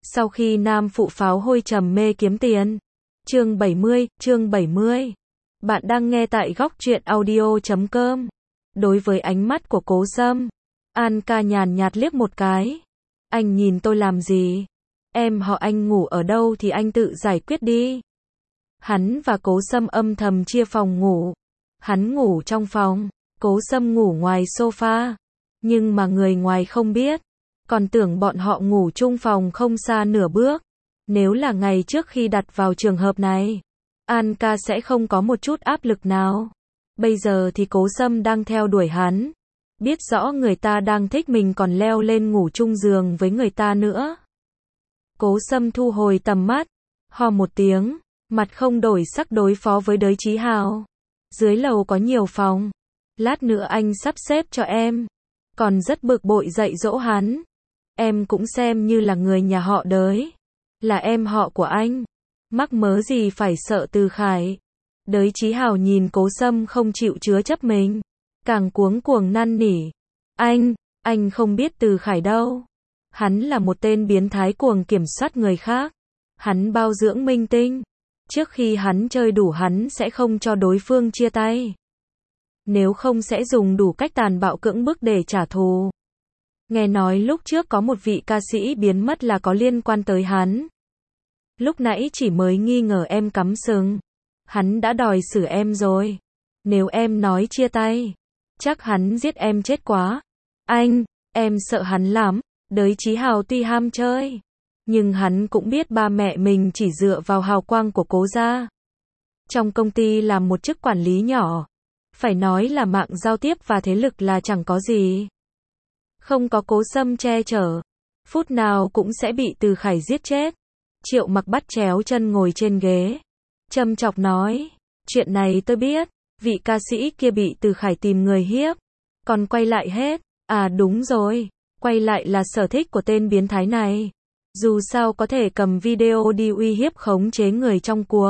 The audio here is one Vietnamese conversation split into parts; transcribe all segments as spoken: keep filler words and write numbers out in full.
Sau khi nam phụ pháo hôi trầm mê kiếm tiền. Chương bảy mươi, chương bảy mươi. Bạn đang nghe tại góc truyện audio chấm com. Đối với ánh mắt của Cố Sâm, An ca nhàn nhạt liếc một cái. Anh nhìn tôi làm gì? Em họ anh ngủ ở đâu thì anh tự giải quyết đi. Hắn và Cố Sâm âm thầm chia phòng ngủ. Hắn ngủ trong phòng, Cố Sâm ngủ ngoài sofa. Nhưng mà người ngoài không biết, còn tưởng bọn họ ngủ chung phòng không xa nửa bước. Nếu là ngày trước khi đặt vào trường hợp này, An ca sẽ không có một chút áp lực nào. Bây giờ thì Cố Sâm đang theo đuổi hắn. Biết rõ người ta đang thích mình còn leo lên ngủ chung giường với người ta nữa. Cố Sâm thu hồi tầm mắt, hò một tiếng, mặt không đổi sắc đối phó với Đới Chí Hào. Dưới lầu có nhiều phòng, lát nữa anh sắp xếp cho em. Còn rất bực bội dạy dỗ hắn. Em cũng xem như là người nhà họ Đới, là em họ của anh, mắc mớ gì phải sợ Từ Khải. Đới Chí Hào nhìn Cố Sâm không chịu chứa chấp mình, càng cuống cuồng năn nỉ. Anh, anh không biết Từ Khải đâu. Hắn là một tên biến thái cuồng kiểm soát người khác. Hắn bao dưỡng minh tinh. Trước khi hắn chơi đủ hắn sẽ không cho đối phương chia tay. Nếu không sẽ dùng đủ cách tàn bạo cưỡng bức để trả thù. Nghe nói lúc trước có một vị ca sĩ biến mất là có liên quan tới hắn. Lúc nãy chỉ mới nghi ngờ em cắm sừng. Hắn đã đòi xử em rồi. Nếu em nói chia tay, chắc hắn giết em chết quá. Anh, em sợ hắn lắm. Đới Chí Hào tuy ham chơi, nhưng hắn cũng biết ba mẹ mình chỉ dựa vào hào quang của Cố gia. Trong công ty làm một chức quản lý nhỏ, phải nói là mạng giao tiếp và thế lực là chẳng có gì. Không có Cố Sâm che chở, phút nào cũng sẽ bị Từ Khải giết chết. Triệu Mặc bắt chéo chân ngồi trên ghế, châm chọc nói, chuyện này tôi biết, vị ca sĩ kia bị Từ Khải tìm người hiếp, còn quay lại hết. À đúng rồi, quay lại là sở thích của tên biến thái này. Dù sao có thể cầm video đi uy hiếp khống chế người trong cuộc,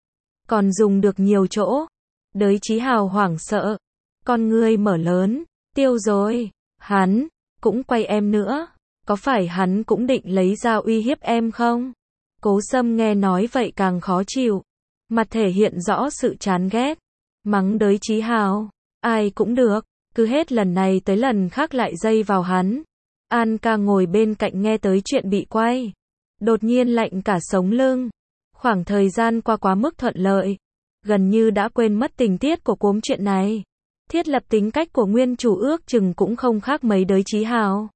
còn dùng được nhiều chỗ. Đới Chí Hào hoảng sợ, con ngươi mở lớn, tiêu rồi, hắn cũng quay em nữa, có phải hắn cũng định lấy dao uy hiếp em không? Cố Sâm nghe nói vậy càng khó chịu, mặt thể hiện rõ sự chán ghét, mắng Đới Chí Hào, ai cũng được, cứ hết lần này tới lần khác lại dây vào hắn. An ca ngồi bên cạnh nghe tới chuyện bị quay, đột nhiên lạnh cả sống lưng. Khoảng thời gian qua quá mức thuận lợi, gần như đã quên mất tình tiết của cốm chuyện này. Thiết lập tính cách của nguyên chủ ước chừng cũng không khác mấy Đới Chí Hào.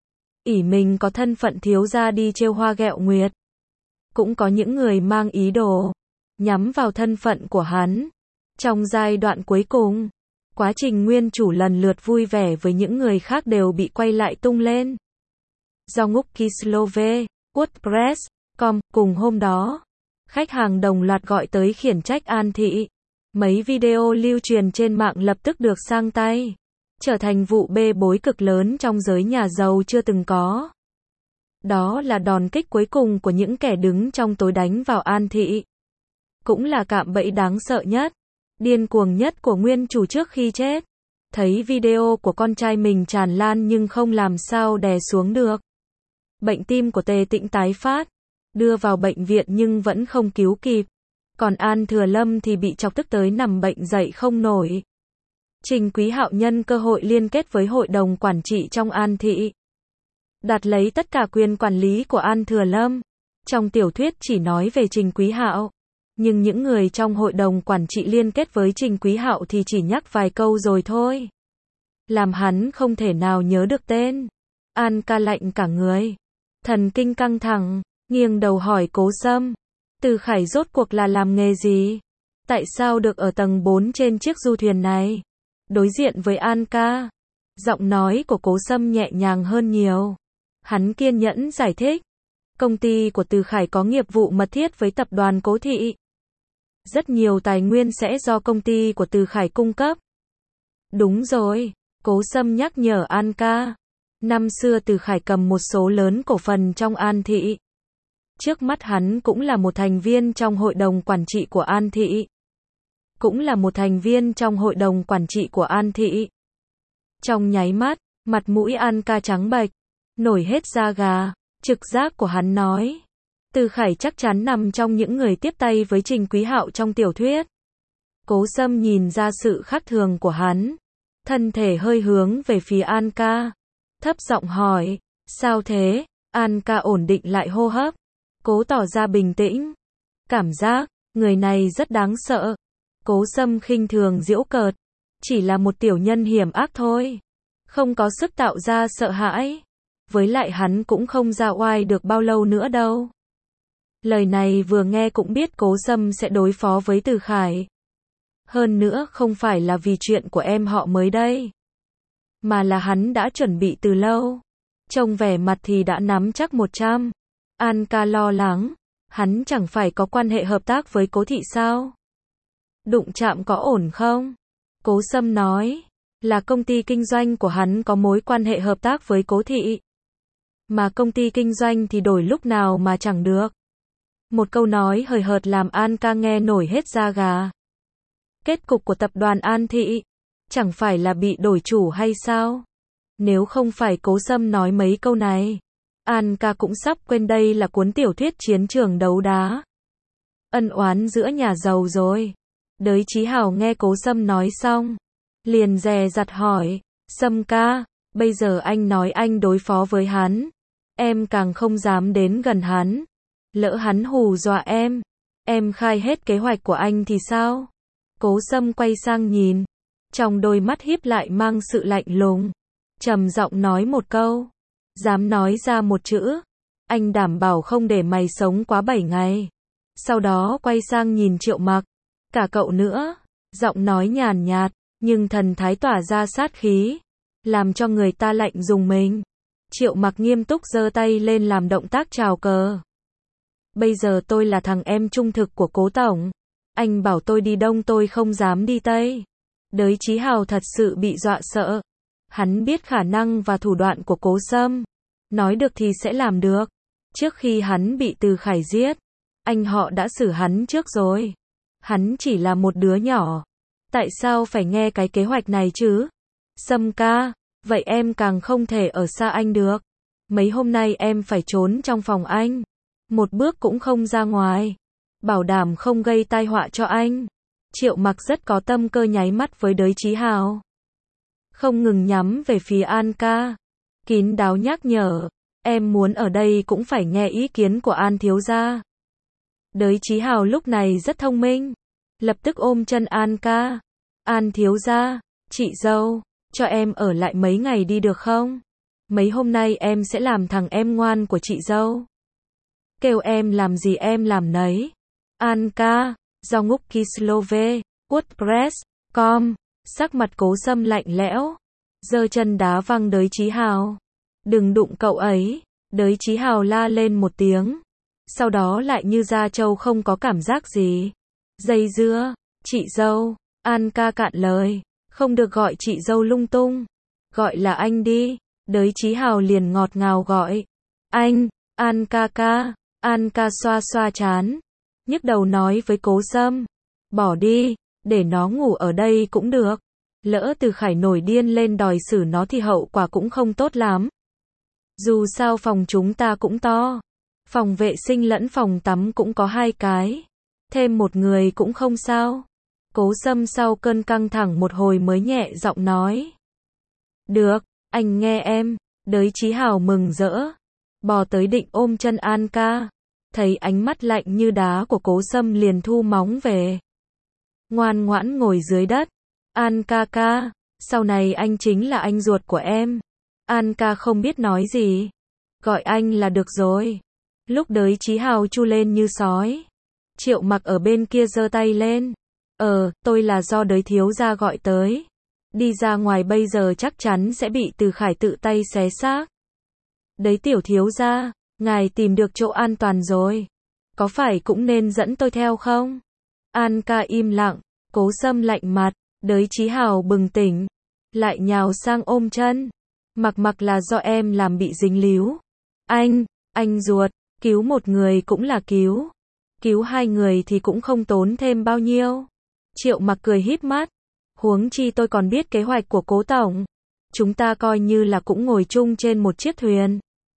ỷ mình có thân phận thiếu gia đi trêu hoa ghẹo nguyệt. Cũng có những người mang ý đồ nhắm vào thân phận của hắn. Trong giai đoạn cuối cùng, quá trình nguyên chủ lần lượt vui vẻ với những người khác đều bị quay lại tung lên. Do ngúc Kislove, WordPress chấm com, cùng hôm đó, khách hàng đồng loạt gọi tới khiển trách An thị. Mấy video lưu truyền trên mạng lập tức được sang tay, trở thành vụ bê bối cực lớn trong giới nhà giàu chưa từng có. Đó là đòn kích cuối cùng của những kẻ đứng trong tối đánh vào An thị. Cũng là cạm bẫy đáng sợ nhất, điên cuồng nhất của nguyên chủ trước khi chết. Thấy video của con trai mình tràn lan nhưng không làm sao đè xuống được. Bệnh tim của Tề Tĩnh tái phát, đưa vào bệnh viện nhưng vẫn không cứu kịp. Còn An Thừa Lâm thì bị chọc tức tới nằm bệnh dậy không nổi. Trình Quý Hạo nhân cơ hội liên kết với hội đồng quản trị trong An thị, đặt lấy tất cả quyền quản lý của An Thừa Lâm. Trong tiểu thuyết chỉ nói về Trình Quý Hạo, nhưng những người trong hội đồng quản trị liên kết với Trình Quý Hạo thì chỉ nhắc vài câu rồi thôi. Làm hắn không thể nào nhớ được tên. An ca lạnh cả người, thần kinh căng thẳng, nghiêng đầu hỏi Cố Sâm, Từ Khải rốt cuộc là làm nghề gì? Tại sao được ở tầng bốn trên chiếc du thuyền này? Đối diện với An ca, giọng nói của Cố Sâm nhẹ nhàng hơn nhiều. Hắn kiên nhẫn giải thích, công ty của Từ Khải có nghiệp vụ mật thiết với tập đoàn Cố thị. Rất nhiều tài nguyên sẽ do công ty của Từ Khải cung cấp. Đúng rồi, Cố Sâm nhắc nhở An ca. Năm xưa Từ Khải cầm một số lớn cổ phần trong An thị. Trước mắt hắn cũng là một thành viên trong hội đồng quản trị của An thị. Cũng là một thành viên trong hội đồng quản trị của An thị. Trong nháy mắt, mặt mũi An ca trắng bệch, nổi hết da gà. Trực giác của hắn nói, Từ Khải chắc chắn nằm trong những người tiếp tay với Trình Quý Hạo trong tiểu thuyết. Cố Sâm nhìn ra sự khác thường của hắn, thân thể hơi hướng về phía An ca, thấp giọng hỏi, sao thế? An ca ổn định lại hô hấp, cố tỏ ra bình tĩnh. Cảm giác, người này rất đáng sợ. Cố Sâm khinh thường giễu cợt, chỉ là một tiểu nhân hiểm ác thôi, không có sức tạo ra sợ hãi. Với lại hắn cũng không ra oai được bao lâu nữa đâu. Lời này vừa nghe cũng biết Cố Sâm sẽ đối phó với Từ Khải. Hơn nữa không phải là vì chuyện của em họ mới đây, mà là hắn đã chuẩn bị từ lâu. Trông vẻ mặt thì đã nắm chắc một trăm. An ca lo lắng, hắn chẳng phải có quan hệ hợp tác với Cố thị sao? Đụng chạm có ổn không? Cố Sâm nói, là công ty kinh doanh của hắn có mối quan hệ hợp tác với Cố thị. Mà công ty kinh doanh thì đổi lúc nào mà chẳng được. Một câu nói hời hợt làm An ca nghe nổi hết da gà. Kết cục của tập đoàn An thị, chẳng phải là bị đổi chủ hay sao? Nếu không phải Cố Sâm nói mấy câu này, An ca cũng sắp quên đây là cuốn tiểu thuyết chiến trường đấu đá. Ân oán giữa nhà giàu rồi. Đới Chí Hào nghe Cố Sâm nói xong, liền dè dặt hỏi, Sâm ca, bây giờ anh nói anh đối phó với hắn, em càng không dám đến gần hắn. Lỡ hắn hù dọa em, em khai hết kế hoạch của anh thì sao? Cố Sâm quay sang nhìn, trong đôi mắt híp lại mang sự lạnh lùng, trầm giọng nói một câu, dám nói ra một chữ, anh đảm bảo không để mày sống quá bảy ngày. Sau đó quay sang nhìn Triệu Mặc, cả cậu nữa, giọng nói nhàn nhạt, nhưng thần thái tỏa ra sát khí, làm cho người ta lạnh rùng mình. Triệu Mặc nghiêm túc giơ tay lên làm động tác chào cờ. Bây giờ tôi là thằng em trung thực của Cố tổng, anh bảo tôi đi đông tôi không dám đi tây. Đới Chí Hào thật sự bị dọa sợ. Hắn biết khả năng và thủ đoạn của Cố Sâm, nói được thì sẽ làm được. Trước khi hắn bị Từ Khải giết, anh họ đã xử hắn trước rồi. Hắn chỉ là một đứa nhỏ, tại sao phải nghe cái kế hoạch này chứ? Sâm ca, vậy em càng không thể ở xa anh được. Mấy hôm nay em phải trốn trong phòng anh, một bước cũng không ra ngoài, bảo đảm không gây tai họa cho anh. Triệu Mặc rất có tâm cơ nháy mắt với Đới Chí Hào, không ngừng nhắm về phía An ca, kín đáo nhắc nhở, em muốn ở đây cũng phải nghe ý kiến của An thiếu gia. Đới Chí Hào lúc này rất thông minh, lập tức ôm chân An ca, An thiếu gia, chị dâu, cho em ở lại mấy ngày đi được không? Mấy hôm nay em sẽ làm thằng em ngoan của chị dâu. Kêu em làm gì em làm nấy. An ca, do ngúc Kislove, WordPress, com, sắc mặt Cố Sâm lạnh lẽo, giơ chân đá văng Đới Chí Hào. Đừng đụng cậu ấy. Đới Chí Hào la lên một tiếng, sau đó lại như da trâu không có cảm giác gì. Dây dưa, chị dâu, An ca cạn lời, không được gọi chị dâu lung tung, gọi là anh đi. Đới Chí Hào liền ngọt ngào gọi, anh, An ca ca. An ca xoa xoa trán, nhức đầu nói với Cố Sâm, bỏ đi, để nó ngủ ở đây cũng được. Lỡ Từ Khải nổi điên lên đòi xử nó thì hậu quả cũng không tốt lắm. Dù sao phòng chúng ta cũng to, phòng vệ sinh lẫn phòng tắm cũng có hai cái, thêm một người cũng không sao. Cố Sâm sau cơn căng thẳng một hồi mới nhẹ giọng nói, được, anh nghe em. Đới Chí Hào mừng rỡ, bò tới định ôm chân An ca, thấy ánh mắt lạnh như đá của Cố Sâm liền thu móng về, ngoan ngoãn ngồi dưới đất. An ca ca, sau này anh chính là anh ruột của em. An ca không biết nói gì, gọi anh là được rồi. Lúc Đới Chí Hào chu lên như sói, Triệu Mặc ở bên kia giơ tay lên, ờ, tôi là do Đới thiếu gia gọi tới, đi ra ngoài bây giờ chắc chắn sẽ bị Từ Khải tự tay xé xác. Đấy tiểu thiếu gia, ngài tìm được chỗ an toàn rồi, có phải cũng nên dẫn tôi theo không? An ca im lặng, Cố Sâm lạnh mặt. Đới Chí Hào bừng tỉnh, lại nhào sang ôm chân, mặc mặc là do em làm bị dính líu. Anh, anh ruột, cứu một người cũng là cứu, cứu hai người thì cũng không tốn thêm bao nhiêu. Triệu Mặc cười híp mắt, huống chi tôi còn biết kế hoạch của Cố tổng, chúng ta coi như là cũng ngồi chung trên một chiếc thuyền.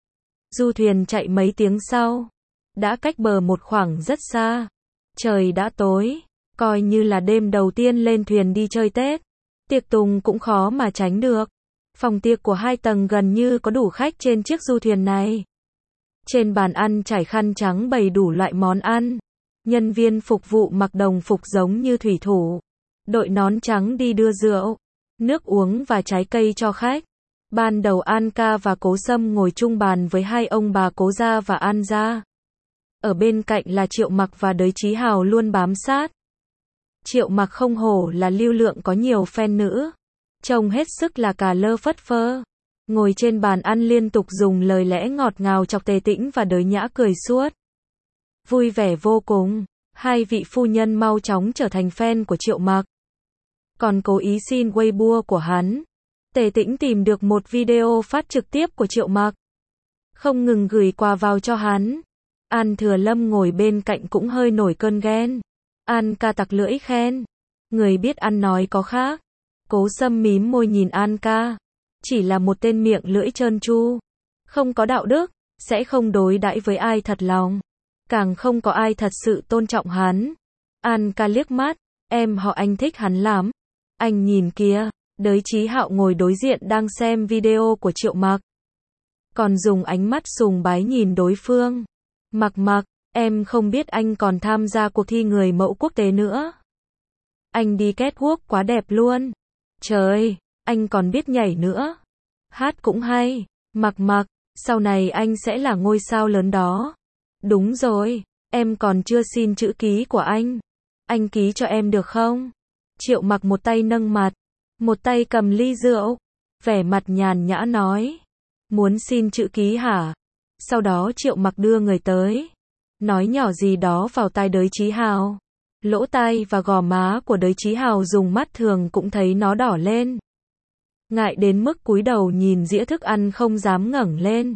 Du thuyền chạy mấy tiếng sau, đã cách bờ một khoảng rất xa. Trời đã tối, coi như là đêm đầu tiên lên thuyền đi chơi Tết. Tiệc tùng cũng khó mà tránh được. Phòng tiệc của hai tầng gần như có đủ khách trên chiếc du thuyền này. Trên bàn ăn trải khăn trắng bày đủ loại món ăn. Nhân viên phục vụ mặc đồng phục giống như thủy thủ. Đội nón trắng đi đưa rượu, nước uống và trái cây cho khách. Ban đầu An Ca và Cố Sâm ngồi chung bàn với hai ông bà Cố Gia và An Gia. Ở bên cạnh là Triệu Mặc và Đới Chí Hào luôn bám sát. Triệu Mặc không hổ là lưu lượng có nhiều fan nữ. Trông hết sức là cà lơ phất phơ. Ngồi trên bàn ăn liên tục dùng lời lẽ ngọt ngào chọc Tề Tĩnh và Đới Nhã cười suốt. Vui vẻ vô cùng. Hai vị phu nhân mau chóng trở thành fan của Triệu Mặc. Còn cố ý xin Weibo của hắn. Tề Tĩnh tìm được một video phát trực tiếp của Triệu Mặc. Không ngừng gửi quà vào cho hắn. An Thừa Lâm ngồi bên cạnh cũng hơi nổi cơn ghen. An Ca tặc lưỡi khen. Người biết ăn nói có khác. Cố Sâm mím môi nhìn An Ca. Chỉ là một tên miệng lưỡi trơn tru. Không có đạo đức, sẽ không đối đãi với ai thật lòng. Càng không có ai thật sự tôn trọng hắn. An Ca liếc mắt. Em họ anh thích hắn lắm. Anh nhìn kìa. Đới Chí Hạo ngồi đối diện đang xem video của Triệu Mặc. Còn dùng ánh mắt sùng bái nhìn đối phương. Mặc Mặc, em không biết anh còn tham gia cuộc thi người mẫu quốc tế nữa. Anh đi catwalk quá đẹp luôn. Trời, anh còn biết nhảy nữa. Hát cũng hay. Mặc Mặc, sau này anh sẽ là ngôi sao lớn đó. Đúng rồi, em còn chưa xin chữ ký của anh. Anh ký cho em được không? Triệu Mặc một tay nâng mặt, một tay cầm ly rượu, vẻ mặt nhàn nhã nói. Muốn xin chữ ký hả? Sau đó Triệu Mặc đưa người tới. Nói nhỏ gì đó vào tai Đới Chí Hào. Lỗ tai và gò má của Đới Chí Hào dùng mắt thường cũng thấy nó đỏ lên. Ngại đến mức cúi đầu nhìn dĩa thức ăn không dám ngẩng lên.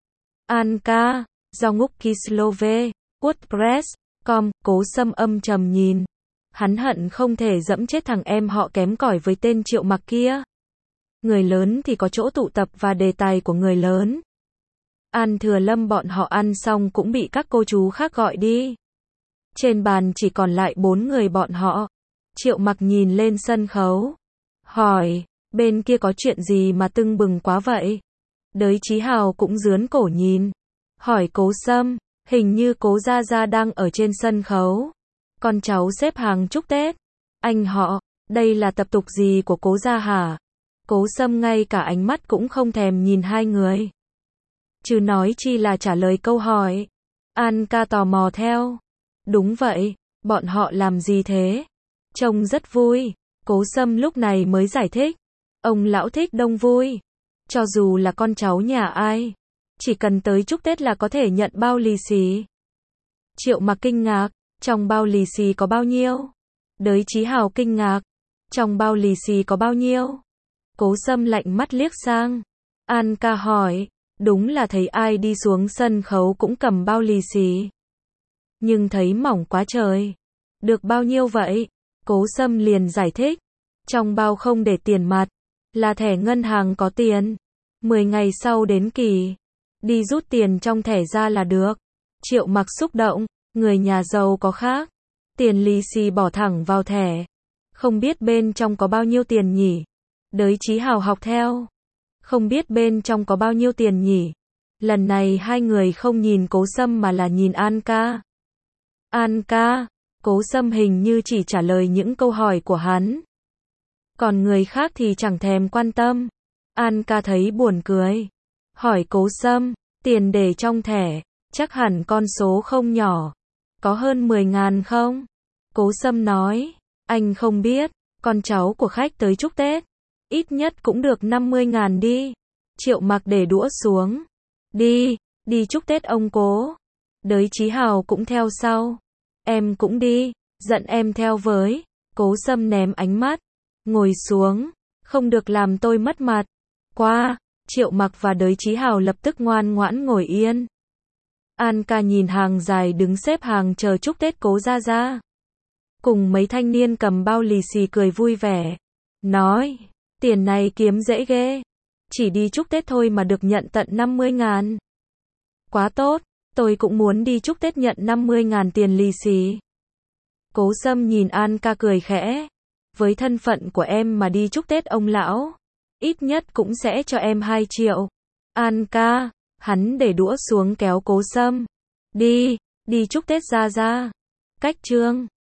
An Ca, do ngúc Kislove, WordPress, com, Cố Sâm âm trầm nhìn. Hắn hận không thể dẫm chết thằng em họ kém cỏi với tên Triệu Mặc kia. Người lớn thì có chỗ tụ tập và đề tài của người lớn. An Thừa Lâm bọn họ ăn xong cũng bị các cô chú khác gọi đi. Trên bàn chỉ còn lại bốn người bọn họ. Triệu Mặc nhìn lên sân khấu. Hỏi, bên kia có chuyện gì mà tưng bừng quá vậy? Đới Chí Hào cũng rướn cổ nhìn. Hỏi Cố Sâm, hình như Cố Gia Gia đang ở trên sân khấu. Con cháu xếp hàng chúc Tết. Anh họ, đây là tập tục gì của Cố Gia hả? Cố Sâm ngay cả ánh mắt cũng không thèm nhìn hai người. Chứ nói chi là trả lời câu hỏi. An Ca tò mò theo. Đúng vậy, bọn họ làm gì thế? Trông rất vui. Cố Sâm lúc này mới giải thích. Ông lão thích đông vui. Cho dù là con cháu nhà ai, chỉ cần tới chúc Tết là có thể nhận bao lì xì. Triệu Mặc kinh ngạc, trong bao lì xì có bao nhiêu? Đới Chí Hào kinh ngạc, trong bao lì xì có bao nhiêu? Cố Sâm lạnh mắt liếc sang. An Ca hỏi, đúng là thấy ai đi xuống sân khấu cũng cầm bao lì xì. Nhưng thấy mỏng quá trời. Được bao nhiêu vậy? Cố Sâm liền giải thích. Trong bao không để tiền mặt, là thẻ ngân hàng có tiền. mười ngày sau đến kỳ, đi rút tiền trong thẻ ra là được. Triệu Mặc xúc động, người nhà giàu có khác. Tiền lì xì bỏ thẳng vào thẻ. Không biết bên trong có bao nhiêu tiền nhỉ? Đới Chí Hào học theo. Không biết bên trong có bao nhiêu tiền nhỉ? Lần này hai người không nhìn Cố Sâm mà là nhìn An Ca. An Ca, Cố Sâm hình như chỉ trả lời những câu hỏi của hắn. Còn người khác thì chẳng thèm quan tâm. An Ca thấy buồn cười. Hỏi Cố Sâm, tiền để trong thẻ, chắc hẳn con số không nhỏ. Có hơn mười ngàn không? Cố Sâm nói, anh không biết, con cháu của khách tới chúc Tết. Ít nhất cũng được năm mươi ngàn đi. Triệu Mặc để đũa xuống. Đi, đi chúc Tết ông Cố. Đới Chí Hào cũng theo sau. Em cũng đi, giận em theo với. Cố Sâm ném ánh mắt. Ngồi xuống, không được làm tôi mất mặt. Qua, Triệu Mặc và Đới Chí Hào lập tức ngoan ngoãn ngồi yên. An Ca nhìn hàng dài đứng xếp hàng chờ chúc Tết Cố Gia Gia. Cùng mấy thanh niên cầm bao lì xì cười vui vẻ. Nói, tiền này kiếm dễ ghê. Chỉ đi chúc Tết thôi mà được nhận tận năm mươi ngàn. Quá tốt, tôi cũng muốn đi chúc Tết nhận năm mươi ngàn tiền lì xì. Cố Sâm nhìn An ca cười khẽ. Với thân phận của em mà đi chúc Tết ông lão, ít nhất cũng sẽ cho em hai triệu. An ca, hắn để đũa xuống kéo Cố Sâm. Đi, đi chúc Tết Gia Gia. Cách chương